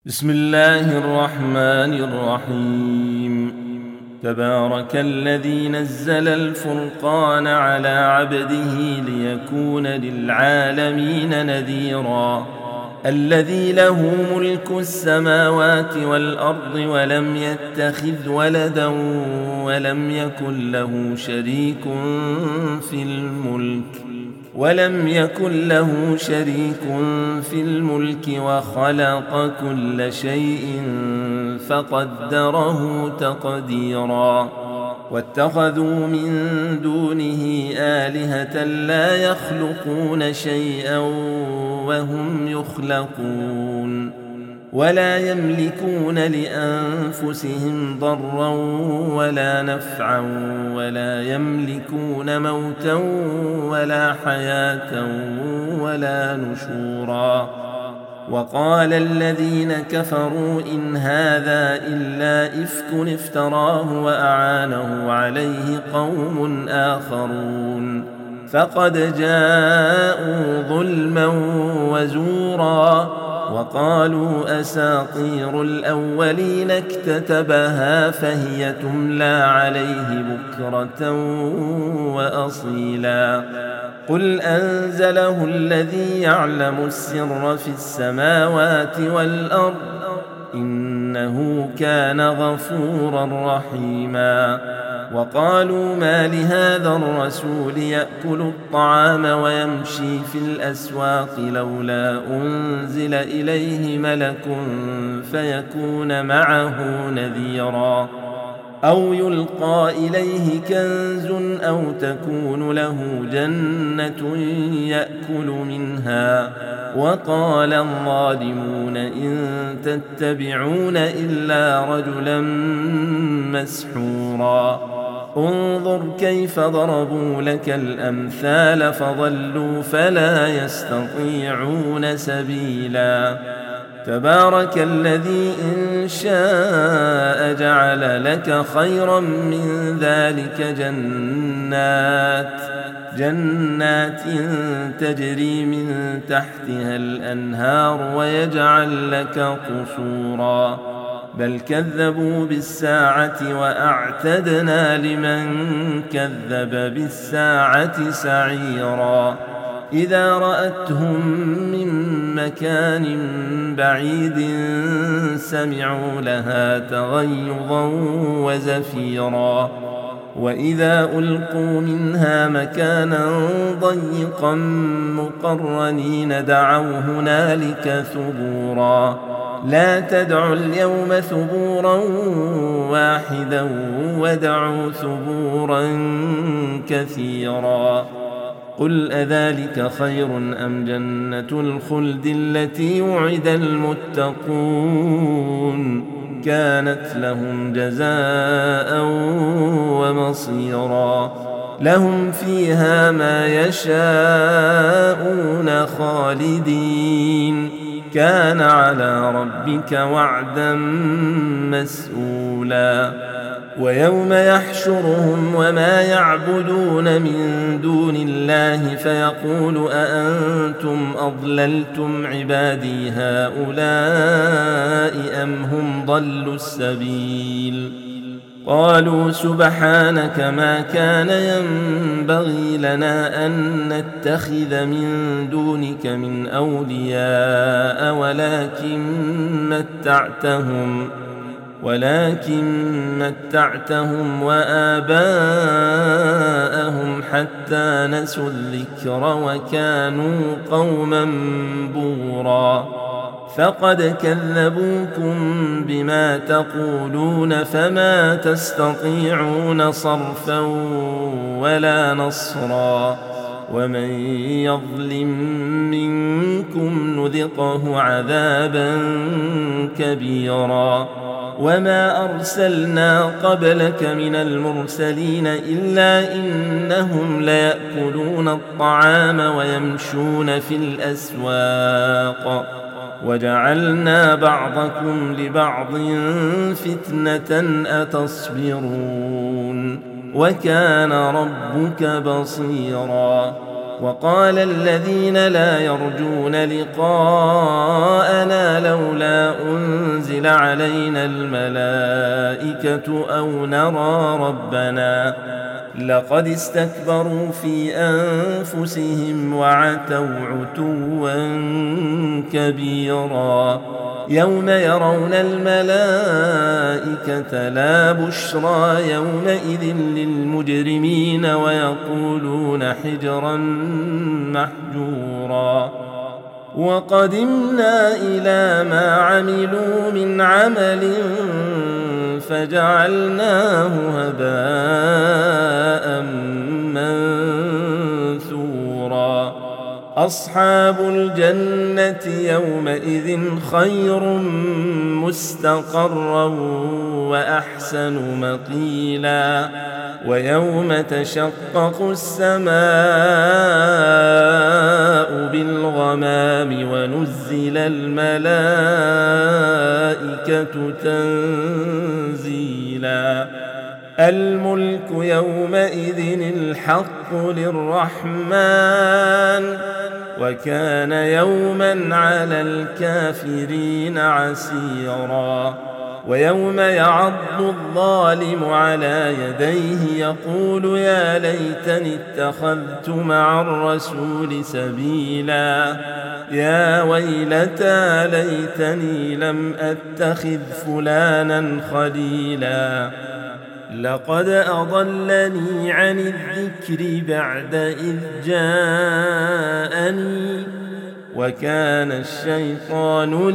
بسم الله الرحمن الرحيم. تبارك الذي نزل الفرقان على عبده ليكون للعالمين نذيرا. الذي له ملك السماوات والأرض ولم يتخذ ولدا ولم يكن له شريك في الملك وخلق كل شيء فقدره تقديرا. واتخذوا من دونه آلهة لا يخلقون شيئا وهم يخلقون ولا يملكون لأنفسهم ضرا ولا نفعا ولا يملكون موتا ولا حياة ولا نشورا. وقال الذين كفروا إن هذا إلا إفك افتراه وأعانه عليه قوم آخرون فقد جاءوا ظلما وزورا. وقالوا أساطير الأولين اكتتبها فهي تملى عليه بكرة وأصيلا. قل أنزله الذي يعلم السر في السماوات والأرض إنه كان غفورا رحيما. وقالوا ما لهذا الرسول يأكل الطعام ويمشي في الأسواق لولا أنزل إليه ملك فيكون معه نذيرا أو يلقى إليه كنز أو تكون له جنة يأكل منها. وقال الظالمون إن تتبعون إلا رجلا مسحورا. انظر كيف ضربوا لك الأمثال فضلوا فلا يستطيعون سبيلا. تبارك الذي إن شاء جعل لك خيرا من ذلك جنات تجري من تحتها الأنهار ويجعل لك قصورا. بل كذبوا بالساعة وأعتدنا لمن كذب بالساعة سعيرا. إذا رأتهم من مكان بعيد سمعوا لها تغيظا وزفيرا. وإذا ألقوا منها مكانا ضيقا مقرنين دعوا هنالك ثبورا. لا تدعوا اليوم ثبورا واحدا ودعوا ثبورا كثيرا. قل أذلك خير أم جنة الخلد التي وعد المتقون كانت لهم جزاء ومصيرا. لهم فيها ما يشاءون خالدين كان على ربك وعدا مسئولا. ويوم يحشرهم وما يعبدون من دون الله فيقول أأنتم أضللتم عبادي هؤلاء أم هم ضلوا السبيل. قالوا سبحانك ما كان ينبغي لنا أن نتخذ من دونك من أولياء ولكن متعتهم وآباءهم حتى نسوا الذكر وكانوا قوما بورا. فقد كذبوكم بما تقولون فما تستطيعون صرفا ولا نصرا. ومن يظلم منكم نذقه عذابا كبيرا. وما أرسلنا قبلك من المرسلين إلا إنهم ليأكلون الطعام ويمشون في الأسواق وجعلنا بعضكم لبعض فتنة أتصبرون وكان ربك بصيرا. وقال الذين لا يرجون لقاءنا لولا أنزل علينا الملائكة أو نرى ربنا لقد استكبروا في أنفسهم وعتوا عتوا كبيرا يوم يرون الملائكة لا بشرى يومئذ للمجرمين ويقولون حجرا محجورا وقدمنا إلى ما عملوا من عمل فجعلناه هباء منثورا أصحاب الجنة يومئذ خير مستقرا وأحسن مقيلا ويوم تشقق السماء بالغمام ونزل الملائكة تنزيلا الملك يومئذ الحق للرحمن وكان يوما على الكافرين عسيرا ويوم يعض الظالم على يديه يقول يا ليتني اتخذت مع الرسول سبيلا يا ويلتى ليتني لم أتخذ فلانا خليلا لقد أضلني عن الذكر بعد إذ جاءني وكان الشيطان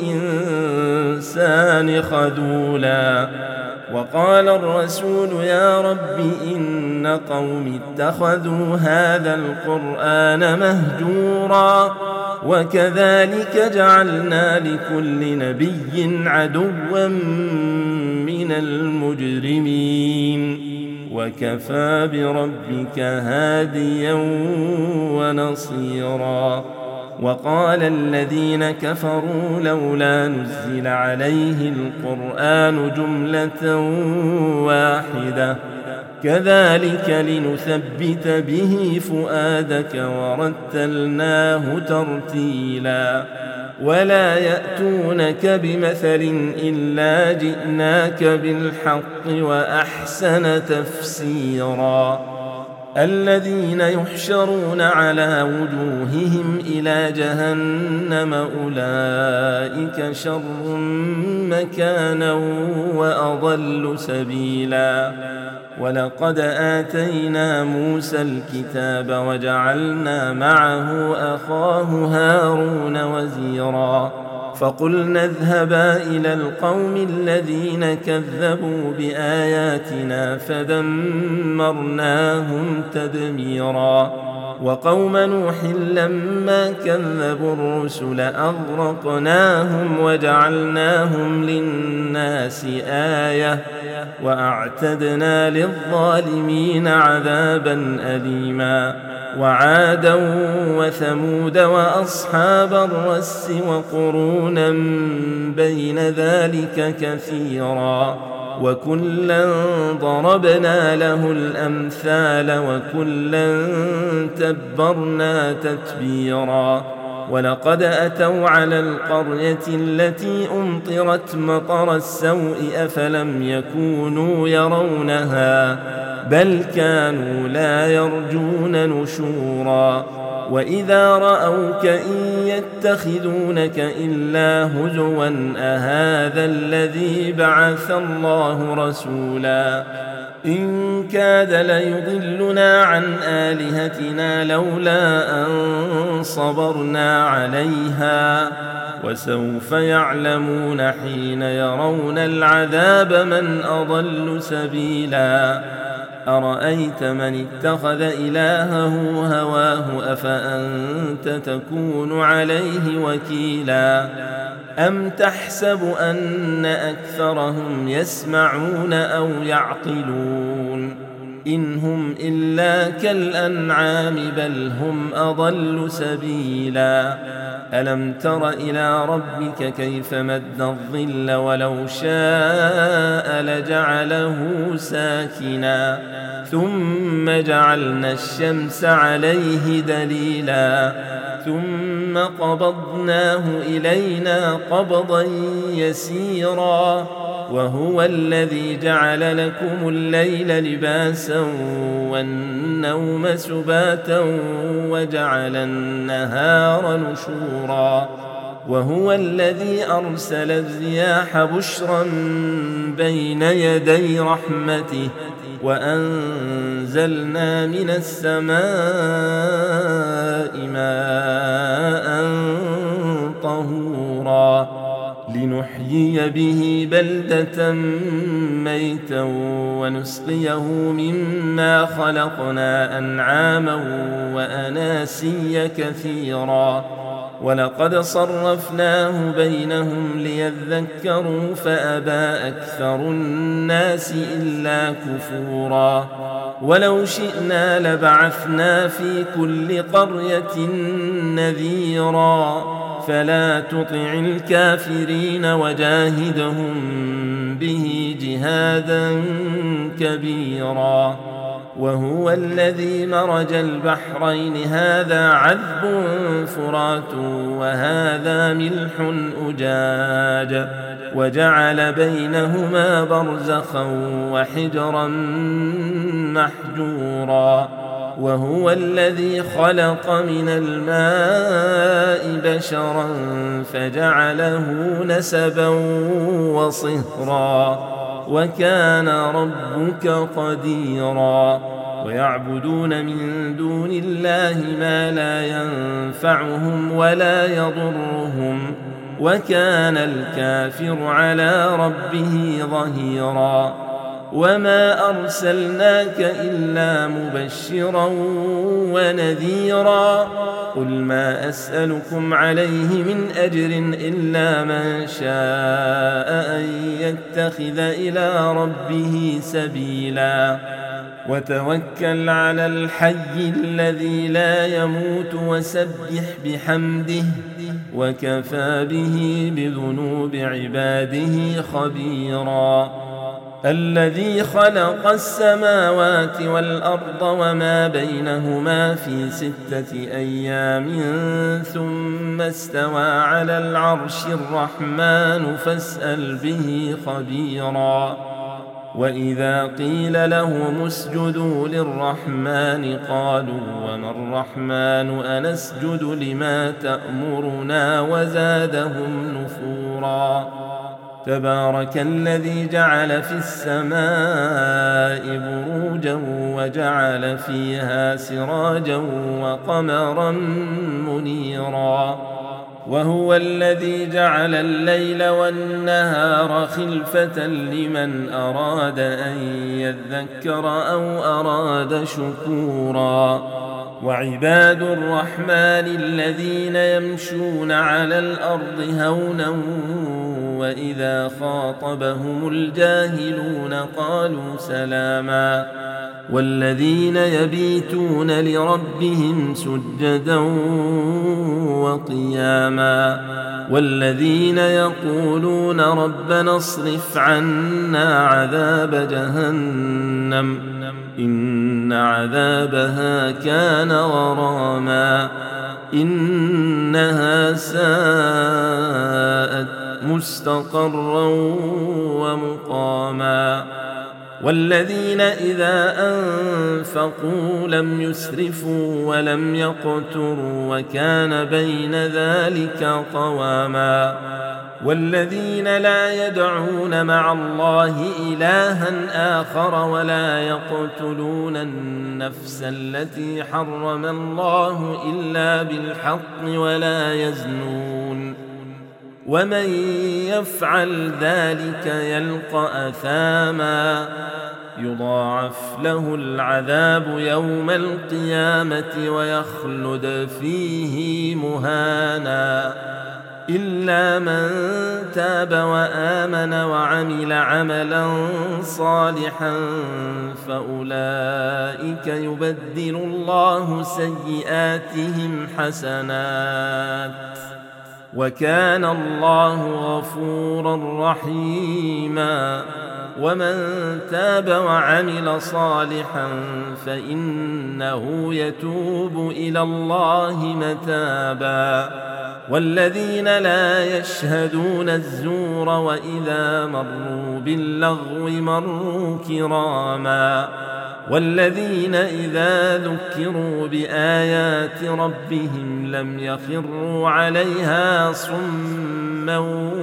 للإنسان خذولا وقال الرسول يا رب إن قوم اتخذوا هذا القرآن مهجورا وكذلك جعلنا لكل نبي عدوا من المجرمين وكفى بربك هاديا ونصيرا وقال الذين كفروا لولا نزل عليه القرآن جملة واحدة كذلك لنثبت به فؤادك ورتلناه ترتيلا ولا يأتونك بمثل إلا جئناك بالحق وأحسن تفسيرا الذين يحشرون على وجوههم إلى جهنم أولئك شر مكانا وأضل سبيلا ولقد آتينا موسى الكتاب وجعلنا معه أخاه هارون وزيرا فقلنا اذهبا إلى القوم الذين كذبوا بآياتنا فدمرناهم تدميرا وقوم نوح لما كذبوا الرسل أغرقناهم وجعلناهم للناس آية وأعتدنا للظالمين عذابا أليما وعادا وثمود وأصحاب الرس وقرونا بين ذلك كثيرا وكلا ضربنا له الأمثال وكلا تبرنا تتبيرا ولقد أتوا على القرية التي أمطرت مطر السوء أفلم يكونوا يرونها بل كانوا لا يرجون نشورا وإذا رأوك إن يتخذونك إلا هزوا أهذا الذي بعث الله رسولا إن كاد ليضلنا عن آلهتنا لولا أن صبرنا عليها وسوف يعلمون حين يرون العذاب من أضل سبيلا أرأيت من اتخذ إلهه هواه أفأنت تكون عليه وكيلا أم تحسب أن أكثرهم يسمعون أو يعقلون إن هم إلا كالأنعام بل هم أضل سبيلا ألم تر إلى ربك كيف مد الظل ولو شاء لجعله ساكنا ثم جعلنا الشمس عليه دليلا ثم قبضناه إلينا قبضا يسيرا وهو الذي جعل لكم الليل لباسا والنوم سباتا وجعل النهار نشورا وهو الذي أرسل الرياح بشرا بين يدي رحمته وأنزلنا من السماء ماء طهورا لنحيي به بلدة ميتا ونسقيه مما خلقنا أنعاما وأناسيا كثيرا ولقد صرفناه بينهم ليذكروا فأبى أكثر الناس إلا كفورا ولو شئنا لبعثنا في كل قرية نذيرا فلا تطع الكافرين وجاهدهم به جهادا كبيرا وهو الذي مرج البحرين هذا عذب فرات وهذا ملح أجاج وجعل بينهما برزخا وحجرا محجورا وهو الذي خلق من الماء بشرا فجعله نسبا وصهرا وكان ربك قديرا ويعبدون من دون الله ما لا ينفعهم ولا يضرهم وكان الكافر على ربه ظهيرا وما أرسلناك إلا مبشرا ونذيرا قل ما أسألكم عليه من أجر إلا من شاء أن يتخذ إلى ربه سبيلا وتوكل على الحي الذي لا يموت وسبح بحمده وكفى به بذنوب عباده خبيرا الذي خلق السماوات والأرض وما بينهما في 6 أيام ثم استوى على العرش الرحمن فاسأل به خبيرا وإذا قيل لهم اسجدوا للرحمن قالوا وما الرحمن أنسجد لما تأمرنا وزادهم نفورا تبارك الذي جعل في السماء بروجا وجعل فيها سراجا وقمرا منيرا وهو الذي جعل الليل والنهار خلفة لمن أراد أن يذكر أو أراد شكورا وعباد الرحمن الذين يمشون على الأرض هونا وإذا خاطبهم الجاهلون قالوا سلاما والذين يبيتون لربهم سجدا وقياما والذين يقولون ربنا اصرف عنا عذاب جهنم إن عذابها كان غراما إنها ساءت مستقرا ومقاما والذين إذا أنفقوا لم يسرفوا ولم يقتروا وكان بين ذلك قواما والذين لا يدعون مع الله إلها آخر ولا يقتلون النفس التي حرم الله إلا بالحق ولا يزنون ومن يفعل ذلك يلقى أثاما يضاعف له العذاب يوم القيامة ويخلد فيه مهانا إلا من تاب وآمن وعمل عملا صالحا فأولئك يبدل الله سيئاتهم حسنات وكان الله غفورا رحيما. ومن تاب وعمل صالحا فإنه يتوب إلى الله متابا. والذين لا يشهدون الزور وإذا مروا باللغو مروا كراما. والذين إذا ذكروا بآيات ربهم لم يخروا عليها صما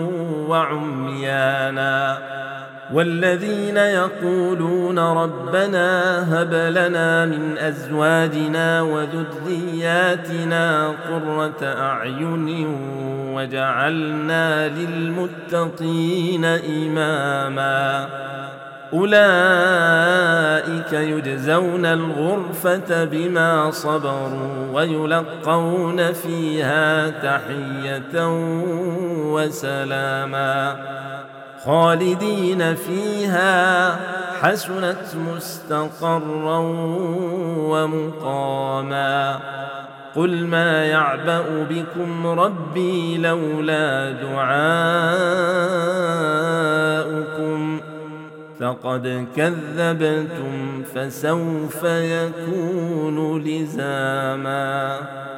وعميانا. والذين يقولون ربنا هب لنا من أزواجنا وذرياتنا قرة أعين وجعلنا للمتقين إماما. أولئك يجزون الغرفة بما صبروا ويلقون فيها تحية وسلاما خالدين فيها حسنت مستقرا ومقاما. قل ما يعبأ بكم ربي لولا دعاؤكم فقد كذبتم فسوف يكون لزاما.